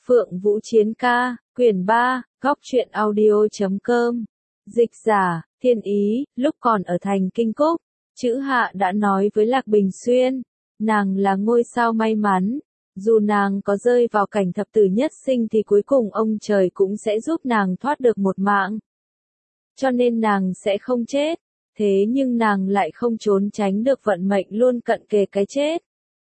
Phượng Vũ Chiến ca, quyển 3, góc truyện audio.com. Dịch giả, Thiên Ý, lúc còn ở thành Kinh Cúc, Chữ Hạ đã nói với Lạc Bình Xuyên, nàng là ngôi sao may mắn, dù nàng có rơi vào cảnh thập tử nhất sinh thì cuối cùng ông trời cũng sẽ giúp nàng thoát được một mạng. Cho nên nàng sẽ không chết, thế nhưng nàng lại không trốn tránh được vận mệnh luôn cận kề cái chết.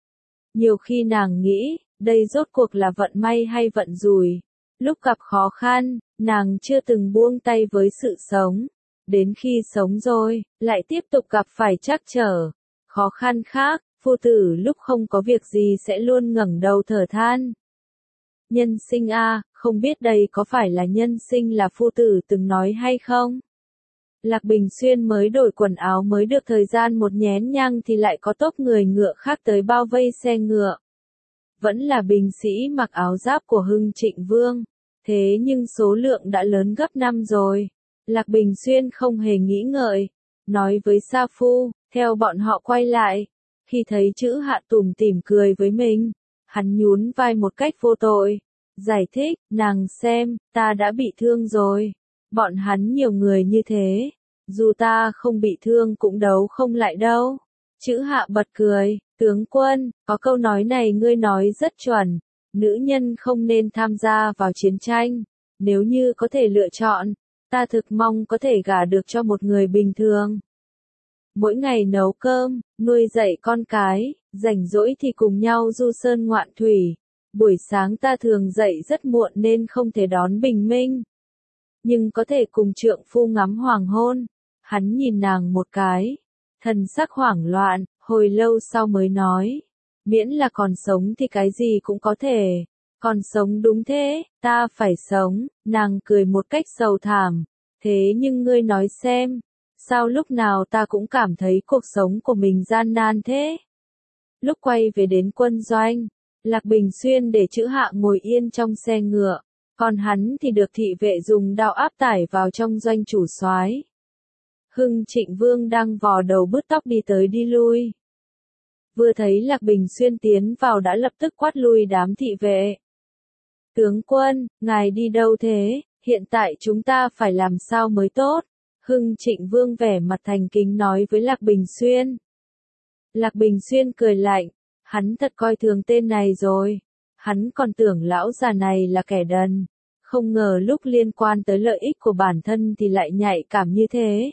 Nhiều khi nàng nghĩ, đây rốt cuộc là vận may hay vận rủi. Lúc gặp khó khăn, nàng chưa từng buông tay với sự sống. Đến khi sống rồi, lại tiếp tục gặp phải trắc trở, khó khăn khác, phu tử lúc không có việc gì sẽ luôn ngẩng đầu thở than. Nhân sinh a, không biết đây có phải là nhân sinh là phu tử từng nói hay không? Lạc Bình Xuyên mới đổi quần áo mới được thời gian một nhén nhang thì lại có tốp người ngựa khác tới bao vây xe ngựa. Vẫn là binh sĩ mặc áo giáp của Hưng Trịnh Vương, thế nhưng số lượng đã lớn gấp 5 rồi. Lạc Bình Xuyên không hề nghĩ ngợi, nói với Sa Phu, theo bọn họ quay lại. Khi thấy Chữ Hạ tủm tỉm cười với mình, hắn nhún vai một cách vô tội, giải thích, nàng xem, ta đã bị thương rồi. Bọn hắn nhiều người như thế, dù ta không bị thương cũng đấu không lại đâu. Chữ Hạ bật cười, tướng quân, có câu nói này ngươi nói rất chuẩn, nữ nhân không nên tham gia vào chiến tranh, nếu như có thể lựa chọn, ta thực mong có thể gả được cho một người bình thường. Mỗi ngày nấu cơm, nuôi dạy con cái, rảnh rỗi thì cùng nhau du sơn ngoạn thủy. Buổi sáng ta thường dậy rất muộn nên không thể đón bình minh, nhưng có thể cùng trượng phu ngắm hoàng hôn. Hắn nhìn nàng một cái, thần sắc hoảng loạn, hồi lâu sau mới nói, miễn là còn sống thì cái gì cũng có thể. Còn sống đúng thế, ta phải sống. Nàng cười một cách sầu thảm, thế nhưng ngươi nói xem, sao lúc nào ta cũng cảm thấy cuộc sống của mình gian nan thế? Lúc quay về đến quân doanh, Lạc Bình Xuyên để Chữ Hạ ngồi yên trong xe ngựa, còn hắn thì được thị vệ dùng đao áp tải vào trong doanh chủ soái. Hưng Trịnh Vương đang vò đầu bứt tóc đi tới đi lui. Vừa thấy Lạc Bình Xuyên tiến vào đã lập tức quát lui đám thị vệ. Tướng quân, ngài đi đâu thế? Hiện tại chúng ta phải làm sao mới tốt? Hưng Trịnh Vương vẻ mặt thành kính nói với Lạc Bình Xuyên. Lạc Bình Xuyên cười lạnh, hắn thật coi thường tên này rồi. Hắn còn tưởng lão già này là kẻ đần, không ngờ lúc liên quan tới lợi ích của bản thân thì lại nhạy cảm như thế.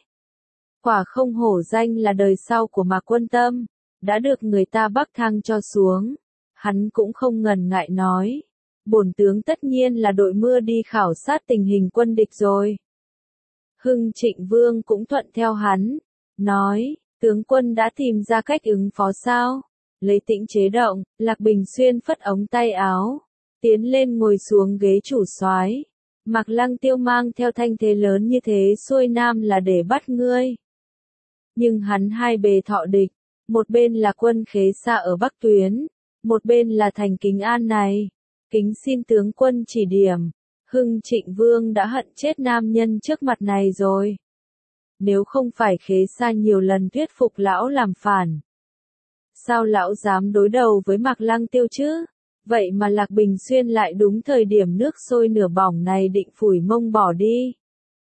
Quả không hổ danh là đời sau của Mạc Quân Tâm, đã được người ta bắc thang cho xuống. Hắn cũng không ngần ngại nói, bổn tướng tất nhiên là đội mưa đi khảo sát tình hình quân địch rồi. Hưng Trịnh Vương cũng thuận theo hắn, nói, tướng quân đã tìm ra cách ứng phó sao? Lấy tĩnh chế động, Lạc Bình Xuyên phất ống tay áo, tiến lên ngồi xuống ghế chủ soái. Mạc Lăng Tiêu mang theo thanh thế lớn như thế xuôi nam là để bắt ngươi. Nhưng hắn hai bề thọ địch, một bên là quân Khế Xa ở Bắc Tuyến, một bên là thành Kính An này. Kính xin tướng quân chỉ điểm. Hưng Trịnh Vương đã hận chết nam nhân trước mặt này rồi. Nếu không phải Khế Xa nhiều lần thuyết phục lão làm phản, sao lão dám đối đầu với Mạc Lăng Tiêu chứ? Vậy mà Lạc Bình Xuyên lại đúng thời điểm nước sôi nửa bỏng này định phủi mông bỏ đi.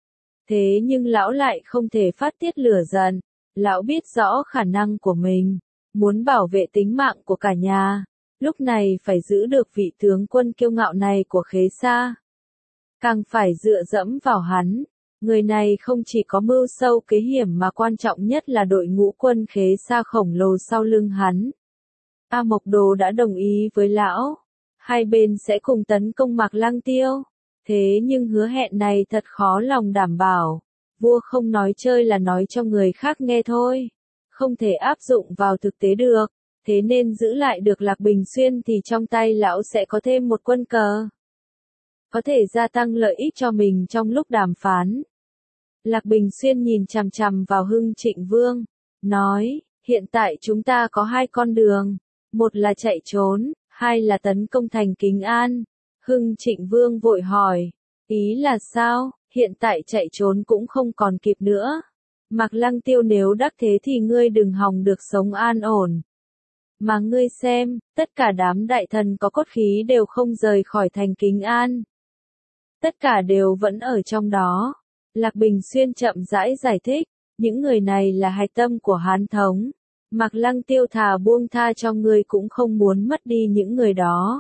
Thế nhưng lão lại không thể phát tiết lửa giận. Lão biết rõ khả năng của mình, muốn bảo vệ tính mạng của cả nhà, lúc này phải giữ được vị tướng quân kiêu ngạo này của Khế Xa. Càng phải dựa dẫm vào hắn, người này không chỉ có mưu sâu kế hiểm mà quan trọng nhất là đội ngũ quân Khế Xa khổng lồ sau lưng hắn. A Mộc Đồ đã đồng ý với lão, hai bên sẽ cùng tấn công Mạc Lăng Tiêu, thế nhưng hứa hẹn này thật khó lòng đảm bảo. Vua không nói chơi là nói cho người khác nghe thôi, không thể áp dụng vào thực tế được, thế nên giữ lại được Lạc Bình Xuyên thì trong tay lão sẽ có thêm một quân cờ, có thể gia tăng lợi ích cho mình trong lúc đàm phán. Lạc Bình Xuyên nhìn chằm chằm vào Hưng Trịnh Vương, nói, hiện tại chúng ta có hai con đường, một là chạy trốn, hai là tấn công thành Kính An. Hưng Trịnh Vương vội hỏi, ý là sao? Hiện tại chạy trốn cũng không còn kịp nữa. Mạc Lăng Tiêu nếu đắc thế thì ngươi đừng hòng được sống an ổn. Mà ngươi xem, tất cả đám đại thần có cốt khí đều không rời khỏi thành Kính An. Tất cả đều vẫn ở trong đó. Lạc Bình Xuyên chậm rãi giải thích, những người này là hạch tâm của Hán thống. Mạc Lăng Tiêu thà buông tha cho ngươi cũng không muốn mất đi những người đó.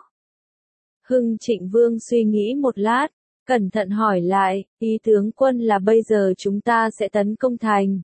Hưng Trịnh Vương suy nghĩ một lát, cẩn thận hỏi lại, ý tướng quân là bây giờ chúng ta sẽ tấn công thành.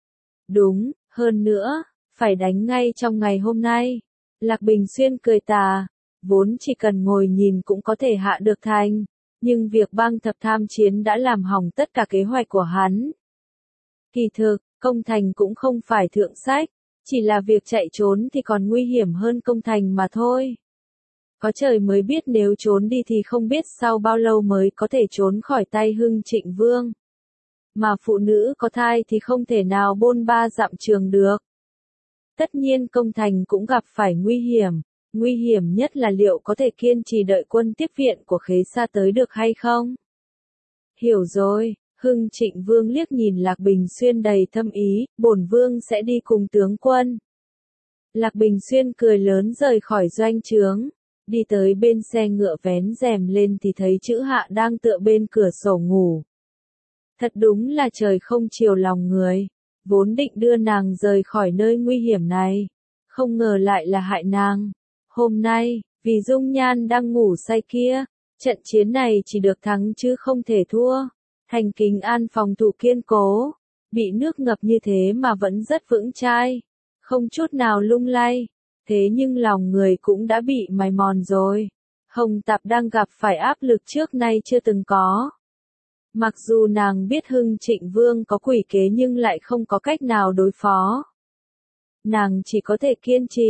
Đúng, hơn nữa, phải đánh ngay trong ngày hôm nay. Lạc Bình Xuyên cười tà, vốn chỉ cần ngồi nhìn cũng có thể hạ được thành, nhưng việc bang thập tham chiến đã làm hỏng tất cả kế hoạch của hắn. Kỳ thực, công thành cũng không phải thượng sách, chỉ là việc chạy trốn thì còn nguy hiểm hơn công thành mà thôi. Có trời mới biết nếu trốn đi thì không biết sau bao lâu mới có thể trốn khỏi tay Hưng Trịnh Vương. Mà phụ nữ có thai thì không thể nào bôn ba dặm trường được. Tất nhiên công thành cũng gặp phải nguy hiểm nhất là liệu có thể kiên trì đợi quân tiếp viện của Khế Sa tới được hay không? Hiểu rồi, Hưng Trịnh Vương liếc nhìn Lạc Bình Xuyên đầy thâm ý, bổn vương sẽ đi cùng tướng quân. Lạc Bình Xuyên cười lớn rời khỏi doanh trướng, đi tới bên xe ngựa vén rèm lên thì thấy Chữ Hạ đang tựa bên cửa sổ ngủ. Thật đúng là trời không chiều lòng người, vốn định đưa nàng rời khỏi nơi nguy hiểm này, không ngờ lại là hại nàng. Hôm nay, vì dung nhan đang ngủ say kia, trận chiến này chỉ được thắng chứ không thể thua. Thành Kính An phòng thủ kiên cố, bị nước ngập như thế mà vẫn rất vững chai, không chút nào lung lay. Thế nhưng lòng người cũng đã bị mài mòn rồi. Hồng Tạp đang gặp phải áp lực trước nay chưa từng có. Mặc dù nàng biết Hưng Trịnh Vương có quỷ kế nhưng lại không có cách nào đối phó. Nàng chỉ có thể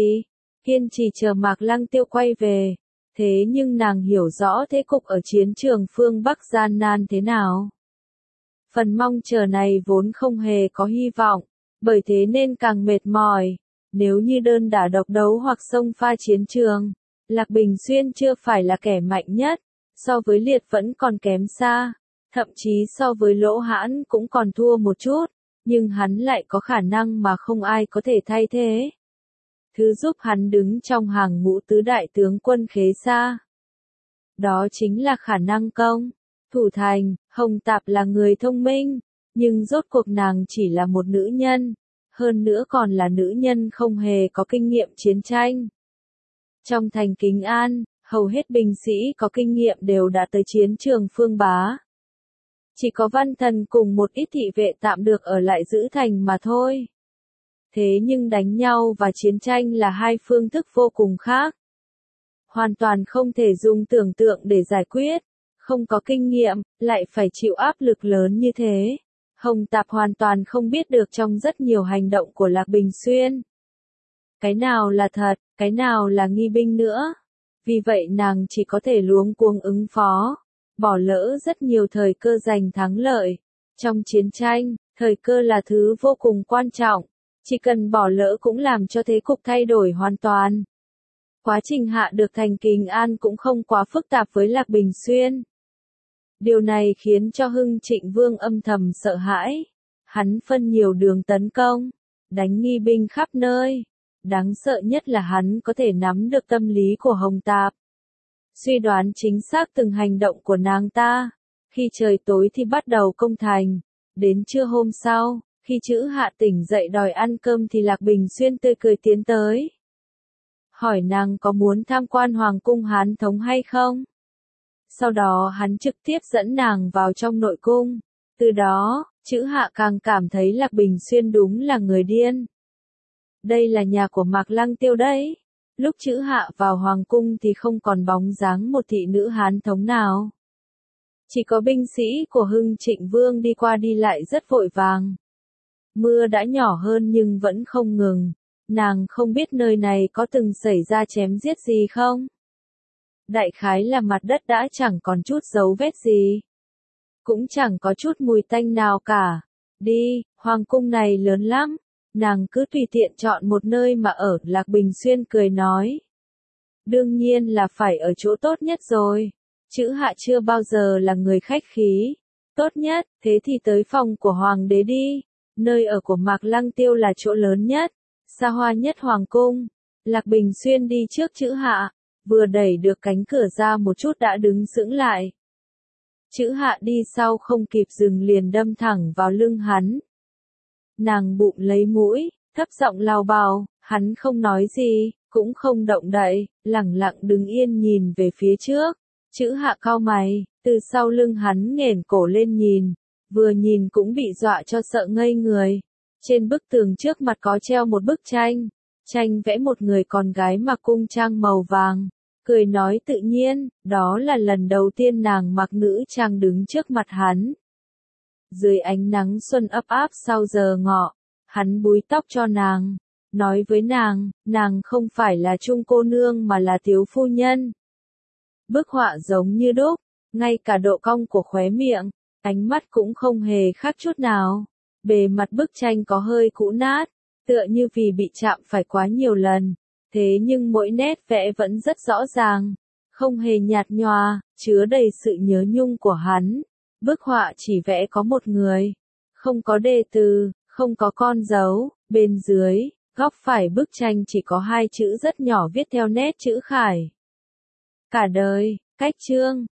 kiên trì chờ Mạc Lăng Tiêu quay về. Thế nhưng nàng hiểu rõ thế cục ở chiến trường phương Bắc gian nan thế nào. Phần mong chờ này vốn không hề có hy vọng, bởi thế nên càng mệt mỏi. Nếu như đơn đả độc đấu hoặc xông pha chiến trường, Lạc Bình Xuyên chưa phải là kẻ mạnh nhất, so với Liệt vẫn còn kém xa, thậm chí so với Lỗ Hãn cũng còn thua một chút, nhưng hắn lại có khả năng mà không ai có thể thay thế. Thứ giúp hắn đứng trong hàng ngũ tứ đại tướng quân Khế Sa. Đó chính là khả năng công, thủ thành. Hồng Tạp là người thông minh, nhưng rốt cuộc nàng chỉ là một nữ nhân. Hơn nữa còn là nữ nhân không hề có kinh nghiệm chiến tranh. Trong thành Kính An, hầu hết binh sĩ có kinh nghiệm đều đã tới chiến trường phương Bá. Chỉ có Văn Thần cùng một ít thị vệ tạm được ở lại giữ thành mà thôi. Thế nhưng đánh nhau và chiến tranh là hai phương thức vô cùng khác. Hoàn toàn không thể dùng tưởng tượng để giải quyết. Không có kinh nghiệm, lại phải chịu áp lực lớn như thế. Hồng Tạp hoàn toàn không biết được trong rất nhiều hành động của Lạc Bình Xuyên. Cái nào là thật, cái nào là nghi binh nữa. Vì vậy nàng chỉ có thể luống cuống ứng phó, bỏ lỡ rất nhiều thời cơ giành thắng lợi. Trong chiến tranh, thời cơ là thứ vô cùng quan trọng, chỉ cần bỏ lỡ cũng làm cho thế cục thay đổi hoàn toàn. Quá trình hạ được thành Kính An cũng không quá phức tạp với Lạc Bình Xuyên. Điều này khiến cho Hưng Trịnh Vương âm thầm sợ hãi. Hắn phân nhiều đường tấn công, đánh nghi binh khắp nơi. Đáng sợ nhất là hắn có thể nắm được tâm lý của Hồng Tạp. Suy đoán chính xác từng hành động của nàng ta. Khi trời tối thì bắt đầu công thành. Đến trưa hôm sau, khi Chữ Hạ tỉnh dậy đòi ăn cơm thì Lạc Bình Xuyên tươi cười tiến tới. Hỏi nàng có muốn tham quan Hoàng cung Hán thống hay không? Sau đó hắn trực tiếp dẫn nàng vào trong nội cung. Từ đó, Chữ Hạ càng cảm thấy Lạc Bình Xuyên đúng là người điên. Đây là nhà của Mạc Lăng Tiêu đấy. Lúc Chữ Hạ vào hoàng cung thì không còn bóng dáng một thị nữ Hán thống nào. Chỉ có binh sĩ của Hưng Trịnh Vương đi qua đi lại rất vội vàng. Mưa đã nhỏ hơn nhưng vẫn không ngừng. Nàng không biết nơi này có từng xảy ra chém giết gì không? Đại khái là mặt đất đã chẳng còn chút dấu vết gì. Cũng chẳng có chút mùi tanh nào cả. Đi, hoàng cung này lớn lắm. Nàng cứ tùy tiện chọn một nơi mà ở, Lạc Bình Xuyên cười nói. Đương nhiên là phải ở chỗ tốt nhất rồi. Chữ Hạ chưa bao giờ là người khách khí. Tốt nhất, thế thì tới phòng của hoàng đế đi. Nơi ở của Mạc Lăng Tiêu là chỗ lớn nhất, xa hoa nhất hoàng cung. Lạc Bình Xuyên đi trước Chữ Hạ, vừa đẩy được cánh cửa ra một chút đã đứng sững lại. Chữ Hạ đi sau không kịp dừng liền đâm thẳng vào lưng hắn. Nàng bụng lấy mũi, thấp giọng lao bào, hắn không nói gì, cũng không động đậy, lẳng lặng đứng yên nhìn về phía trước. Chữ Hạ cau mày, từ sau lưng hắn nghển cổ lên nhìn, vừa nhìn cũng bị dọa cho sợ ngây người. Trên bức tường trước mặt có treo một bức tranh, tranh vẽ một người con gái mặc cung trang màu vàng, cười nói tự nhiên, đó là lần đầu tiên nàng mặc nữ trang đứng trước mặt hắn. Dưới ánh nắng xuân ấp áp sau giờ ngọ, hắn búi tóc cho nàng, nói với nàng không phải là Trung cô nương mà là thiếu phu nhân. Bức họa giống như đúc, ngay cả độ cong của khóe miệng, ánh mắt cũng không hề khác chút nào. Bề mặt bức tranh có hơi cũ nát, tựa như vì bị chạm phải quá nhiều lần, thế nhưng mỗi nét vẽ vẫn rất rõ ràng, không hề nhạt nhòa, chứa đầy sự nhớ nhung của hắn. Bức họa chỉ vẽ có một người, không có đề từ, không có con dấu, bên dưới, góc phải bức tranh chỉ có hai chữ rất nhỏ viết theo nét chữ khải. Cả đời, cách chương.